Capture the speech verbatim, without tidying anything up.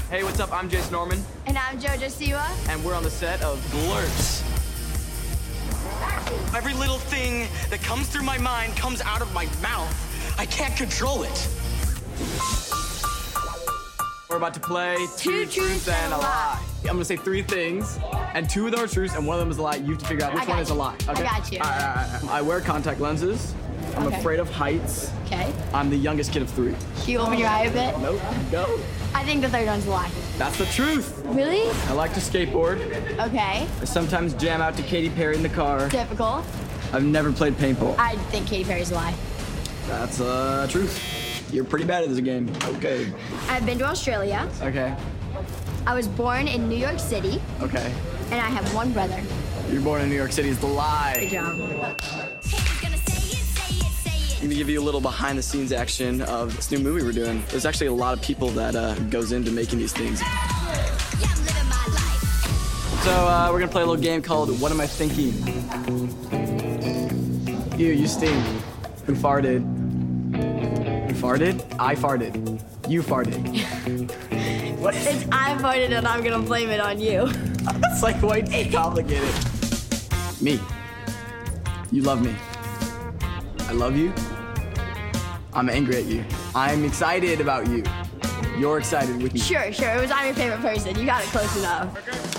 Hey, what's up? I'm Jace Norman. And I'm JoJo Siwa. And we're on the set of Blurs. Every little thing that comes through my mind comes out of my mouth. I can't control it. We're about to play Two Truths and a Lie. I'm gonna say three things, and two of them are truths, and one of them is a lie. You have to figure out which I got one is a you. lie. I got you. All right, all right, all right. I wear contact lenses. I'm Okay. afraid of heights. Okay. I'm the youngest kid of three. Can you open your eye a bit? Nope. Go. I think the third one's a lie. That's the truth. Really? I like to skateboard. Okay. I sometimes jam out to Katy Perry in the car. Typical. I've never played paintball. I think Katy Perry's a lie. That's uh truth. You're pretty bad at this game. Okay. I've been to Australia. Okay. I was born in New York City. Okay. And I have one brother. You're born in New York City is the lie. Good job. I'm gonna give you a little behind the scenes action of this new movie we're doing. There's actually a lot of people that uh, goes into making these things. So uh, we're gonna play a little game called What Am I Thinking? You, you stink. Who farted? Who farted? I farted. You farted. What? It's I farted and I'm gonna blame it on you. That's like way too complicated. Me. You love me. I love you. I'm angry at you. I'm excited about you. You're excited with me. Sure, sure. It was I'm your favorite person. You got it close enough.